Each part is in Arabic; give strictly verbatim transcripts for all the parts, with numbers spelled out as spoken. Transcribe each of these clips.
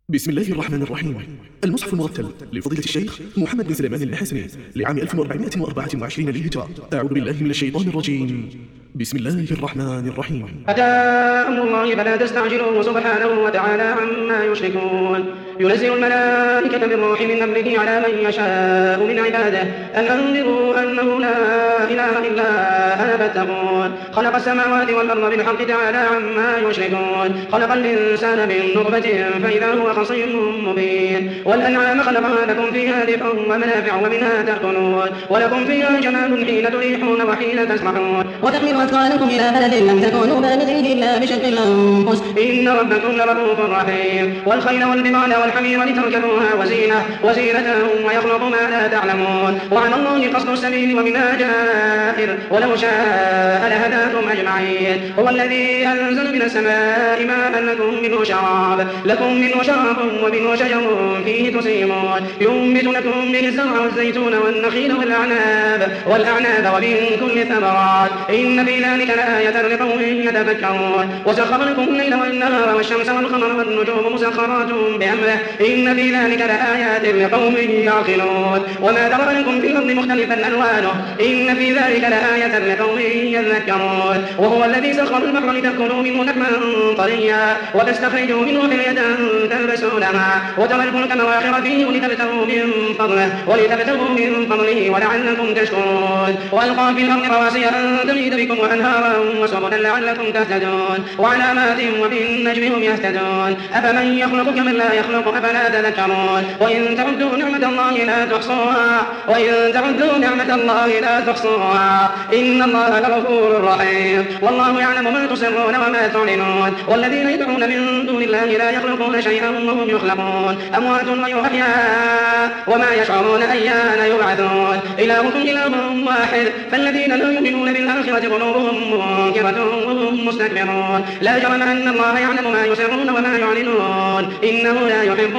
بسم الله الرحمن الرحيم. المصحف المرتل لفضيلة الشيخ محمد بن سليمان الحسني لعام ألف وأربعمائة وأربعة وعشرين للهجرة. أعوذ بالله من الشيطان الرجيم. بسم الله الرحمن الرحيم. أتى أمر الله فلا تستعجلوه سبحانه وتعالى عما يشركون. ينزل الملائكة بالروح من أمره على من يشاء من عباده أن أنذروا أنه لا إله إلا أنا فاتقون. خلق السماوات والأرض بالحق تعالى عما يشركون. خلق الإنسان من نطفة فإذا هو خصيم مبين. والأنعام خلقها لكم فيها دفء ومنافع ومنها تأكلون ولكم فيها جمال حين تريحون وحين تسرحون وتحمل أثقالكم إلى بلد لم تكونوا بالغيه إلا بشق الأنفس إن ربكم لرؤوف رحيم. والخيل والبغال والحمير لتركبوها وزينة وزينة ويخلق ما لا تعلمون. وعلى الله قصد السبيل ومنها جائر ولو شاء لهداكم أجمعين. هو الذي أنزل من السماء ماء لكم منه شراب لكم منه شراب ومنه شجر فيه تسيمون. ينبت لكم به الزرع والزيتون والنخيل والأعناب والأعناب ومن كل الثمرات إن في ذلك لآية لقوم يتفكرون. وسخر لكم الليل والنهار والشمس والقمر والنجوم مسخرات بأمره إن في ذلك لآيات لقوم يعقلون. وما ذرأ لكم في الأرض مختلفا ألوانه إن في ذلك لآية لقوم يذكرون. وهو الذي سخر البحر لتأكلوا منه لحما طريا وتستخرجوا منه حلية تلبسونها وترى الفلك مواخر فيه ولتبتغوا من فضله ولتبتغوا من فضله ولعلكم تشكرون. وألقى في الأرض رواسي أن تميد بكم وأنهارا وسبلا لعلكم تهتدون وعلامات وبالنجم هم يهتدون. أفمن يخلق كمن لا يخلق أفلا تذكرون. وإن تعدوا نعمة الله لا تحصوها وإن تعدوا نعمة الله لا تحصوها إن الله لغفور رحيم. والله يعلم ما تسرون وما تعلنون. والذين يدعون من دون الله لا يخلقون شيئا وهم يخلقون أموات غير أحياء وما يشعرون أيان يبعثون. إلهكم إله واحد فالذين لا يؤمنون بالآخرة قلوبهم منكرة وهم مستكبرون. لا جرم أن الله يعلم ما يسرون وما يعلنون إنه لا يحب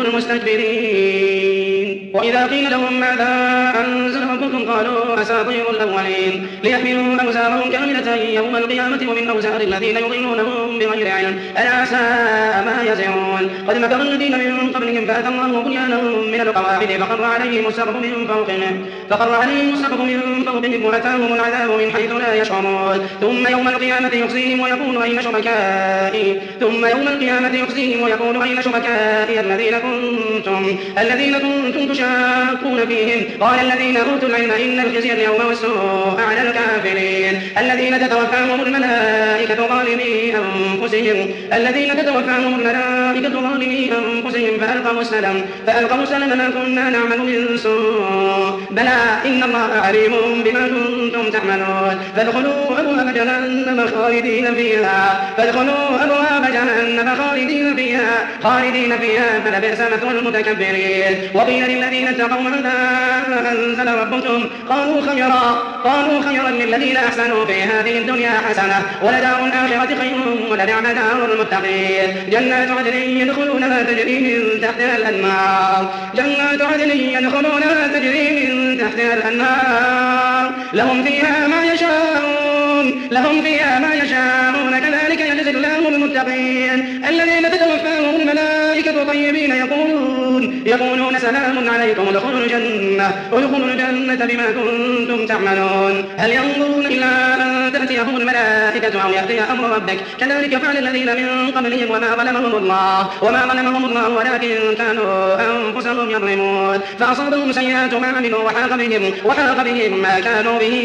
المستكبرين. وإذا قيل لهم ماذا أنزل ربكم قالوا أساطير الأولين ليحملوا أوزارهم كاملة يوم القيامة ومن أوزار الذين يضلونهم بغير علم ألا ساء ما يزرون. قد مكر الذين من قبلهم فأتى الله بنيانهم من القواعد فقر عليهم السقف من فوقهم فقر عليهم السقف من فوقهم وأتاهم العذاب من حيث لا يشعرون. ثم يوم القيامة يخزيهم ويقول أين شركائي ثم يوم القيامة يخزيهم ويقول أين شركائي الذين كنتم الذين كنتم تشاكون فيهم. قال الذين أوتوا العلم إن الخزي اليوم والسوء على الكافرين الذين تتوفاهم الملائكة ظالمي أنفسهم الذين تتوفاهم الملائكة ظالمي أنفسهم فألقوا السلم فألقوا السلم ما كنا نعمل من سوء بلى إن الله عليم بما كنتم تعملون. فادخلوا أبواب جهنم خالدين فيها فادخلوا أبواب جهنم خالدين فيها خالدين فيها فلبئس مثوى المتكبرين. وقيل للذين اتقوا ماذا أنزل ربكم قالوا خيرا قالوا خيرا للذين أحسنوا في هذه الدنيا حسنة ولدار الآخرة خير ولنعم دار المتقين. جنات عدن يدخلونها تجري من تحتها الأنهار جنات عدن يدخلونها تجري من تحتها الأنهار لهم فيها ما يشاءون لهم فيها ما يشاءون كذلك يجزي الله المتقين الذين تتوفاهم الملائكة طيبين يقولون يقولون سلام عليكم ادخلوا الجنة ادخلوا الجنة بما كنتم تعملون. هل ينظرون إلا أن تأتيهم الملائكة أو يأتي أمر ربك كذلك فعل الذين من قبلهم وما ظلمهم الله وما ظلمهم الله ولكن كانوا أنفسهم يظلمون. فأصابهم سيئات ما عملوا وحاق بهم وحاق بهم ما كانوا به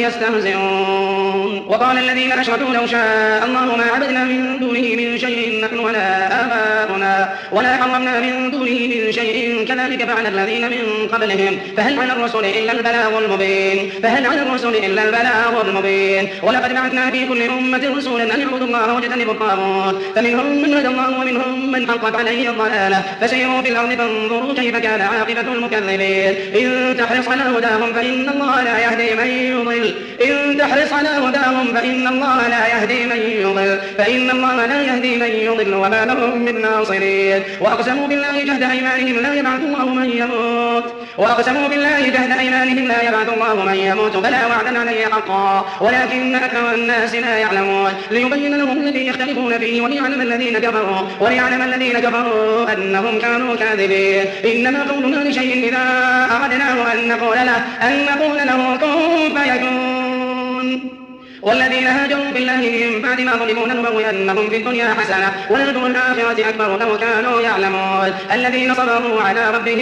يستهزئون. وقال الذين أشركوا لو شاء الله ما عبدنا من دونه من شيء نحن ولا آباؤنا ولا حرمنا من دونه من شيء كذلك فعل الذين من قبلهم فهل على الرسل إلا البلاغ المبين فهل على الرسل إلا البلاغ المبين. ولقد بعثنا في كل أمة رسولا أن يعبدوا الله واجتنبوا الطاغوت فمنهم من هدى الله ومنهم من حقت عليه الضلالة فسيروا في الأرض فانظروا كيف كان عاقبة المكذبين. إن تحرص على هداهم فإن الله لا يهدي من يضل إن تحرص على هداهم فإن الله لا يهدي من يضل فإن الله لا يهدي من يضل وما لهم من ناصرين. وأقسموا وأقسموا بالله جهد أيمانهم لا يبعث الله من يموت وأقسموا بالله جهد أيمانهم لا يبعث الله من يموت بلى وعدا عليه حقا ولكن أكثر الناس لا يعلمون ليبين لهم الذي يختلفون فيه وليعلم الذين كفروا وليعلم الذين كفروا أنهم كانوا كاذبين إنما قولنا لشيء إذا أردناه أن نقول له أن نقول له كن فيكون والذين هاجروا بالله من بعد ما ظلموا لنبوئنهم في الدنيا حسنة ولأجر الآخرة أكبر لو كانوا يعلمون الذين صبروا على ربهم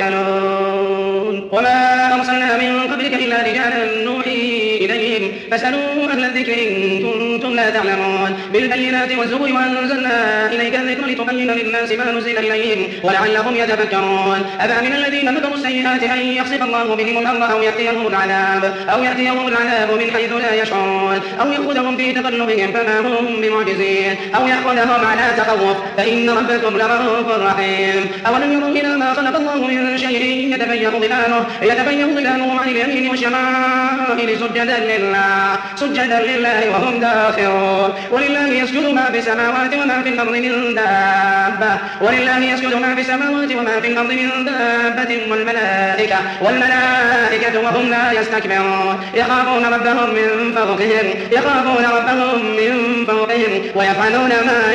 يتوكلون وما أرسلنا من قبلك إلا رجالا نوحي إليهم فاسألوا أهل الذكر إن كنتم لا تعلمون بالبينات والزبر وأنزلنا إليك الذكر لتبين للناس ما نزل إليهم ولعلهم يتفكرون أفأمن الذين مكروا السيئات أن يخسف الله بهم الأرض أو يأتيهم العذاب أو يأتيهم العذاب من حيث لا يشعرون أو يأخذهم في تقلبهم فما هم بمعجزين أو يأخذهم على تخوف فإن ربكم لرؤوف رحيم أولم يروا إلى ما خلق الله من شيء يتبين ظلاله يتبين ظلاله عن اليمين والشمائل سجدا لله سجدا لله وهم داخرون ولله يسجد ما في السماوات وما في الأرض من دابة ولله يسجد ما في السماوات وما في الأرض من دابة والملائكة والملائكة وهم لا يستكبرون يخافون ربهم من فوقهم يخافون ربهم من فوقهم ويفعلون ما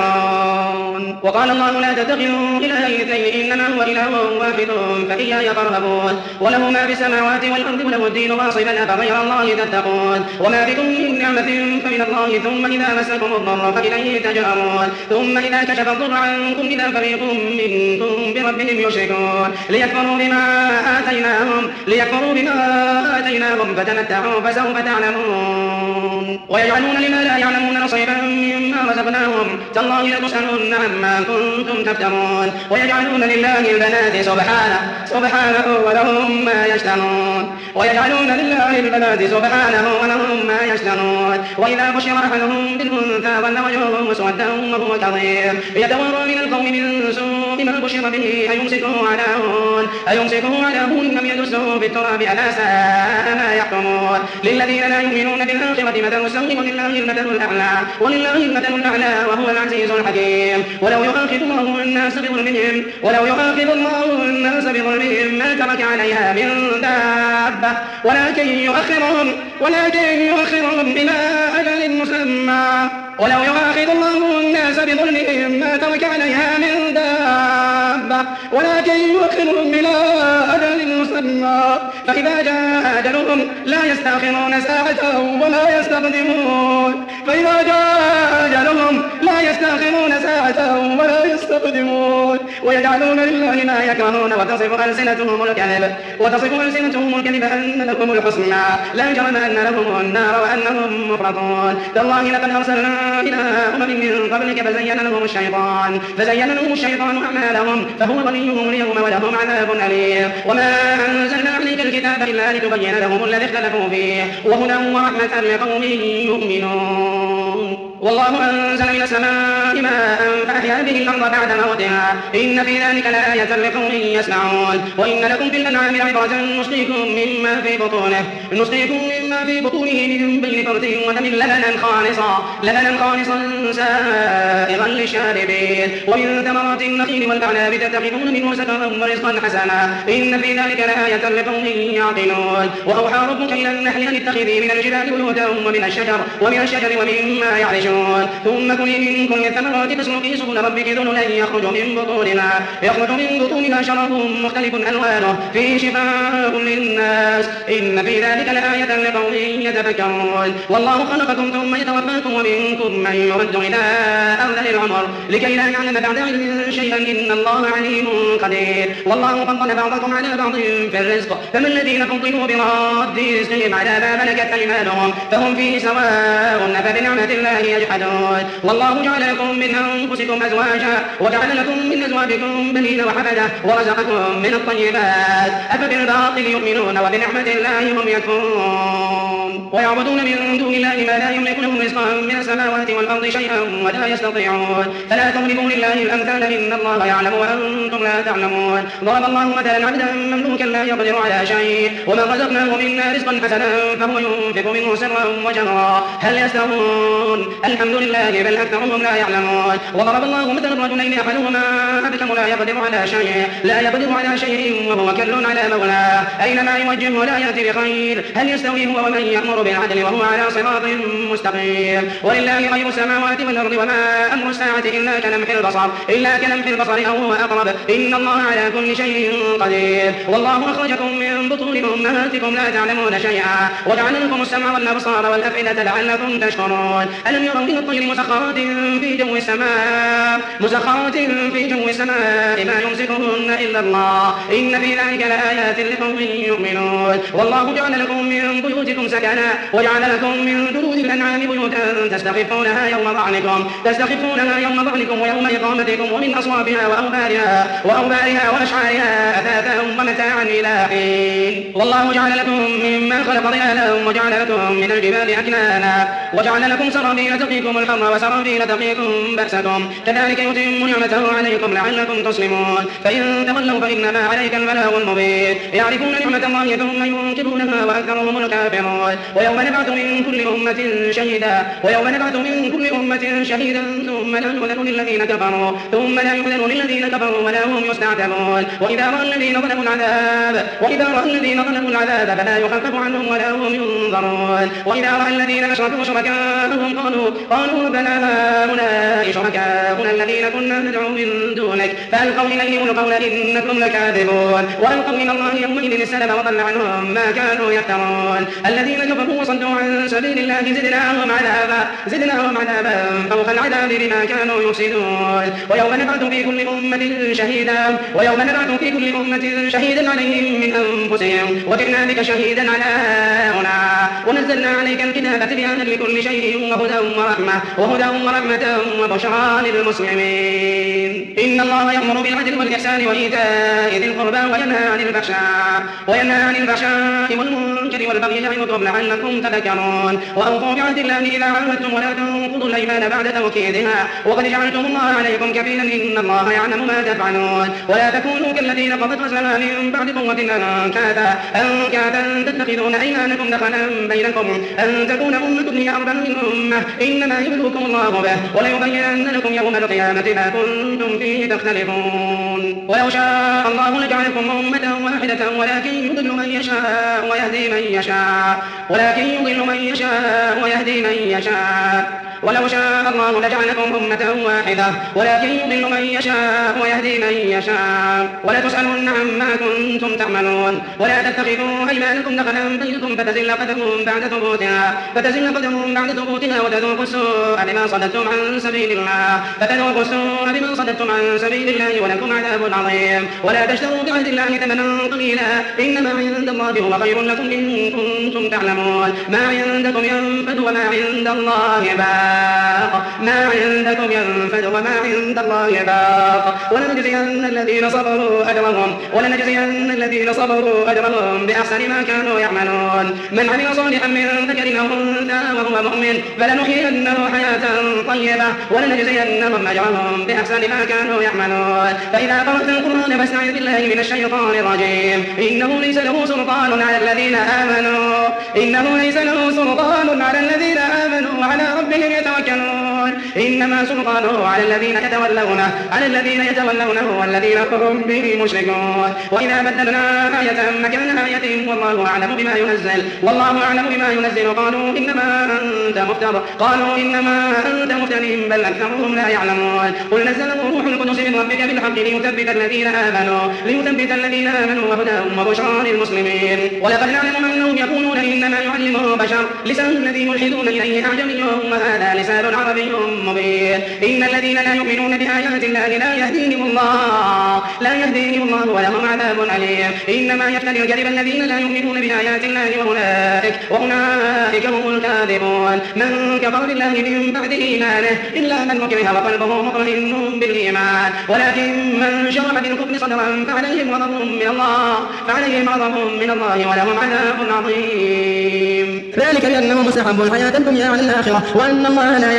يؤمرون وقال الله لا تتخذوا إلهين اثنين إنما هو إله واحد فإياي فارهبون وله ما في السماوات والأرض وله الدين واصبا أفغير الله تتقون وما بكم من نعمة فمن الله ثم إذا مسكم الضر فإليه تجأرون ثم إذا كشف الضر عنكم إذا فريق منكم بربهم يشركون ليكفروا بما آتيناهم ليكفروا بما آتيناهم فتمتعوا فسوف تعلمون ويجعلون لما لا يعلمون نصيبا مما رزقناهم تالله لتسألن عما كنتم تفترون ويجعلون لله البنات سبحانه سبحانه ولهم ما يشتهون ويجعلون لله البنات سبحانه ولهم ما يشتهون وإذا بشر أحدهم بالأنثى ظل وجهه مسودا وهو كظيم يتورى من القوم من سوء ما بشر به أيمسكه على هون أيمسكه على هون أم يدسه في التراب ألا ساء ما يحكمون للذين لا يؤمنون بالآخرة مثل السوء ولله المثل الأعلى ولله المثل الأعلى وهو العزيز الحكيم ولو يؤاخذ الله الناس بظلمهم ولو يؤاخذ الله الناس بظلمهم ما ترك عليها من دابة ولكن يؤخرهم ولكن يؤخرهم إلى أجل مسمى ولو يؤاخذ الله الناس بظلمهم ما ترك عليها من دابة ولكن يؤخرهم إلى أجل مسمى فإذا جاء أجلهم لا يستأخرون ساعة ولا يستقدمون فإذا جاء أجلهم لا يستأخرون ساعة ولا يستقدمون ويجعلون لله ما يكرهون وتصف ألسنتهم الكذب وتصف ألسنتهم الكذب أن لهم الحسنى لا جرم أن لهم النار وأنهم مفرطون تالله لقد أرسلنا إلى أمم من قبلك فزين لهم الشيطان فزين لهم الشيطان أعمالهم فهو وليهم اليوم ولهم عذاب أليم وما أنزلنا عليك الكتاب إلا لتبين لهم الذي اختلفوا فيه وهدى ورحمة لقوم يؤمنون والله أنزل من السماء ماء فأحيا به الأرض بعد موتها إن في ذلك لآية لقوم يسمعون وإن لكم في الأنعام عبرة نسقيكم مما في بطونه نسقيكم مما في بطونه من بين فرث ودم لبنا خالصا لبنا خالصا سائغا للشاربين ومن ثمرات النخيل والأعناب تتخذون منه سكرا ورزقا حسنا إن في ذلك لآية لقوم يعقلون وأوحى ربك إلى النحل أن اتخذي من الجبال بيوتا ومن الشجر ومن الشجر ومما يعرشون ثم كلي من كل الثمرات فاسلكي سبل ربك ذللا يخرج من بطونها يخرج من بطونها شراب مختلف ألوانه فيه شفاء للناس إن في ذلك لآية لقوم يتفكرون والله خلقكم ثم يتوفاكم ومنكم من يرد إلى أرذل العمر لكي لا يعلم بعد علم شيئا إن الله عليم قدير والله فضل بعضكم على بعض في الرزق فما الذين فضلوا براد رزقهم على ما ملكت أيمانهم فهم فيه سواء أفبنعمة الله يجحدون والله جعل لكم من أنفسكم أزواجا وجعل لكم من أزواجكم بنين وحفدة ورزقكم من الطيبات أفبالباطل يؤمنون وبنعمة الله هم يكفرون ويعبدون من دون الله ما لا يملك لهم رزقا من السماوات والأرض شيئا ولا يستطيعون فلا تضربوا لله الأمثال إن الله يعلم وأنتم لا تعلمون ضرب الله مثلا عبدا مملوكا لا يقدر على شيء ومن رزقناه منا رزقا حسنا فهو ينفق منه سرا وجهرا هل يستوون الحمد لله بل أكثرهم لا يعلمون. وضرب الله مثلا رجلين أحدهما أبكم لا يقدر على شيء لا يقدر على شيء وهو كل على مولاه أينما يوجهه لا يأتي بخير هل يستوي هو ومن يأمر بالعدل وهو على صراط مستقيم. ولله غيب السماوات والأرض وما أمر الساعة إلا كلمح البصر إلا كلمح البصر أو هو أقرب إن الله على كل شيء قدير. والله أخرجكم من بطون أمهاتكم لا تعلمون شيئا وجعل لكم السمع والأبصار والأفئدة لعلكم تشكرون. ألم يروا إلى الطير مسخرات في جو السماء مسخرات في جو السماء ما يمسكهن إلا الله إن في ذلك لآيات لقوم يؤمنون. والله جعل لكم من بيوتكم سكنا وجعل لكم من جلود الأنعام بيوتا تستخفونها يوم ظعنكم تستخفونها يوم ظعنكم ويوم إقامتكم ومن أصوابها وأوبارها وأوبارها وأشعارها أثاثا ومتاعا إلى حين. والله جعل لكم مما خلق ظلالا وجعل لكم من الجبال أكنانا وجعل لكم سرابيل تقيكم الحر وسرابيل تقيكم بأسكم كذلك يتم نعمته عليكم لعلكم تسلمون. فإن تولوا فإنما عليك البلاغ المبين. يعرفون نعمة الله ثم ينكرونها وأكثرهم الكافرون. ويوم نبعث من كل أمة شهيدا ويوم نبعث من كل أمة شهيدا ثم لا يؤذن للذين كفروا ثم لا يؤذن للذين كفروا ولا هم يستعتبون. وإذا رأى الذين ظلموا العذاب وإذا رأى الذين ظلموا العذاب فلا يخفف عنهم ولا هم ينظرون. وإذا رأى الذين أشركوا شركاءهم قالوا قالوا ربنا هؤلاء شركاؤنا الذين كنا ندعو من دونك فألقوا إليهم القول إنكم لكاذبون. وألقوا من الله يومئذ السلام وضل عنهم ما كانوا يفترون. الذين كفروا وصدوا عن سبيل الله زدناهم عذابا زدناهم عذابا فوق العذاب بما كانوا يفسدون. ويوم نبعث في كل أمة شهيدا ويوم نبعث في كل أمة شهيدا عليهم من أنفسهم وجئنا بك شهيدا على هؤلاء ونزلنا عليك الكتاب تبيانا لكل شيء وهدى ورحمة وهدى ورحمة وبشرى للمسلمين. إن الله يأمر بالعدل والإحسان وإيتاء ذي القربى وينهى عن الفحشاء وينهى عن الفحشاء والمنكر والبغي يعظكم لعلكم تذكرون. وأوفوا بعهد الله إذا عاهدتم ولا تنقضوا الأيمان بعد توكيدها وقد جعلتم الله عليكم كفيلا إن الله يعلم ما تفعلون. ولا تكونوا كالذين قضت غزلها من بعد قوة أنكاثا أنكاثا تتخذون أيمانكم دخلا بينكم أن تكون أمة هي أربع من أمة إنما يبلوكم الله به وليبينن لكم يوم القيامة ما كنتم فيه تختلفون. ولو شاء الله لجعلكم أمة واحدة ولكن يضل من يشاء ويهدي من يشاء ولكن يضل من يشاء ويهدي من يشاء ولو شاء الله لجعلكم أمة واحدة ولكن يضل من يشاء ويهدي من يشاء ولا تسألون عما كنتم تعملون. ولا تتخذوا أيمانكم دخلا بينكم فتزل قدم بعد ثبوتها فتزل قدم بعد ثبوتها وتذوقوا السوء بما صددتم عن سبيل الله فتذوقوا السوء بما صددتم عن سبيل الله ولكم عذاب عظيم. ولا تشتروا بعهد الله ثمنا قليلا إنما عند الله هو خير لكم إن كنتم تعلمون. ما عندكم ينفد وما عند الله باق ما عندكم ينفد وما عند الله باق. ولنجزين الذين صبروا أجرهم ولنجزين الذين صبروا أجرهم بأحسن ما كانوا يعملون. من عمل صالحا من ذكر أو أنثى وهو مؤمن فلنحيينه حياة طيبة ولنجزينهم أجرهم بأحسن ما كانوا يعملون. فإذا قرأت القرآن فاستعذ بالله من الشيطان الرجيم إنه ليس له سلطان على الذين آمنوا إنه ليس له سلطان على الذين آمنوا وعلى ربهم يتوكلون. إنما سلطانه على الذين يتولونه على الذين يتولونه والذين هم به مشركون. وإذا بدلنا آية مكان آية والله أعلم بما ينزل والله أعلم بما ينزل قالوا إنما أنت مفتر قالوا إنما أنت مفتر بل أكثرهم لا يعلمون. قل نزله روح القدس من ربك بالحق ليثبت الذين آمنوا ليثبت الذين آمنوا وهدى وبشرى للمسلمين. ولقد نعلم أنهم يقولون إنما يعلمه بشر لسان الذي يلحدون إليه أعجمي وهذا لسان عربي مبين. إن الذين لا يؤمنون بآيات الله لا يهديهم الله لا يهديهم الله ولهم عذاب أليم. إنما يفتري الكذب الذين لا يؤمنون بآيات الله وأولئك وأولئك هم الكاذبون. من كفر بالله من بعد إيمانه إلا من مكره وقلبه مطمئن بالإيمان ولكن من شرح بالكفر صدرا فعليهم غضب من الله فعليهم غضب من الله ولهم عذاب عظيم. ذلك بأنهم استحبوا الحياة الدنيا على الآخرة وأن الله لا يهدي القوم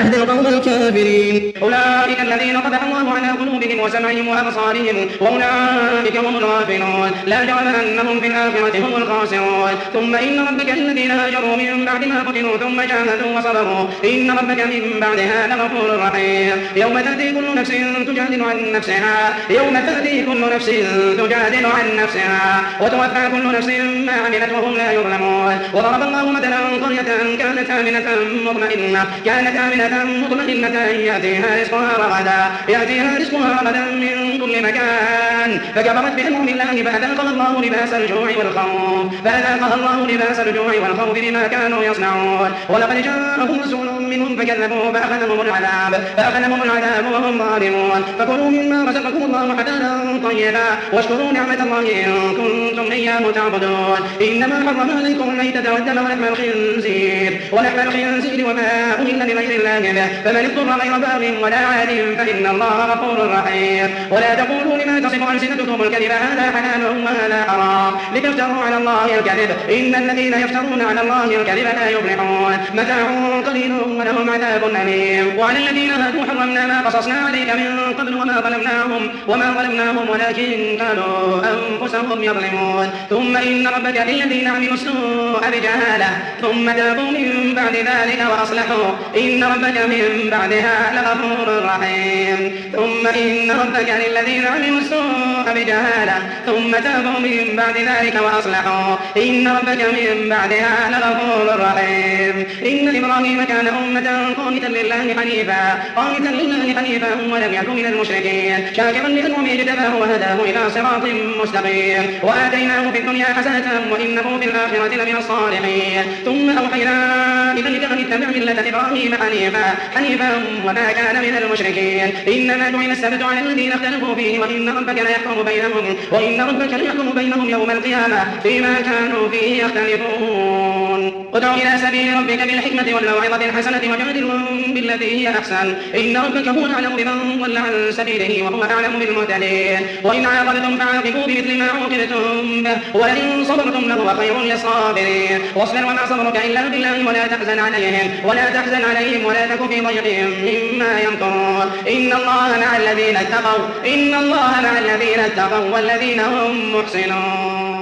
القوم الكافرين. أولئك الذين طبع الله على قلوبهم وسمعهم وأبصارهم وأولئك هم الغافلون لا جرم أنهم في الآخرة هم الخاسرون. ثم إن ربك الذين هاجروا من بعد ما فتنوا ثم جاهدوا وصبروا إن ربك من بعدها لغفور رحيم. يوم تأتي كل نفس تجادل عن نفسها يوم تأتي كل نفس تجادل عن نفسها وتوفى كل نفس ما عملت وهم لا يظلمون. وضرب الله مثلا قرية كانت آمنة مطمئنة كانت آمنة مطمئنة يأتيها رزقها رغدا يأتيها رزقها رغدا من كل مكان فكفرت بأنعم الله فأذاقها الله لباس الجوع والخوف فأذاقها الله لباس الجوع والخوف بما كانوا يصنعون. ولقد جاءهم رسول منهم فكذبوا فأخذهم العذاب فأخذهم العذاب وهم ظالمون. فكلوا مما رزقكم الله حلالا طيبا واشكروا نعمة الله إن كنتم إياه تعبدون. إنما حرم عليكم الميتة والدم ولحم الخنزير ولحم الخنزير وما أهل لغير الله به فمن اضطر غير باغ ولا عاد فإن الله غفور رحيم. ولا تقولوا لما تصف ألسنتكم الكذب هذا حلال وهذا حرام لتفتروا على الله الكذب إن الذين يفترون على الله الكذب لا يفلحون. متاع قليل ولهم عذاب أليم. وعلى الذين هادوا حرمنا ما قصصنا عليك من قبل وما ظلمناهم وما ظلمناهم ولكن كانوا أنفسهم يظلمون. ثم إن ربك للذين عملوا السوء بجهالة ثم تابوا من بعد ذلك وأصلحوا إن ربك من بعدها لغفور رحيم. ثم إن ربك للذين عملوا السوء بجهالة ثم تابوا من بعد ذلك وأصلحوا إن ربك من بعدها لغفور رحيم. إن إبراهيم كان أمة قانتا لله حنيفا قانتا لله حنيفا ولم يكن من المشركين شاكرا لأنعمه اجتباه وهداه إلى صراط مستقيم وآتيناه في الدنيا حسنة وإنه في الآخرة لمن الصالحين. ثم أوحينا إليك أن اتبع ملة إبراهيم حنيفا حنيفا وما كان من المشركين. إنما جعل السبت على الذين اختلفوا فيه وإن ربك ليحكم بينهم وإن ربك ليحكم بينهم يوم القيامة فيما كانوا فيه يختلفون. ادع إلى سبيل ربك بالحكمة والموعظة الحسنة وجادلهم بالتي هي أحسن إن ربك هو أعلم بمن ضل عن سبيله وهو أعلم بالمهتدين. وإن عاقبتم فعاقبوا بمثل ما عوقبتم به ولئن صبرتم لهو خير للصابرين. واصبر وما صبرك إلا بالله ولا تحزن عليهم ولا تحزن عليهم ولا تك في ضيق مما يمكرون. إن الله مع الذين اتقوا إن الله مع الذين اتقوا والذين هم محسنون.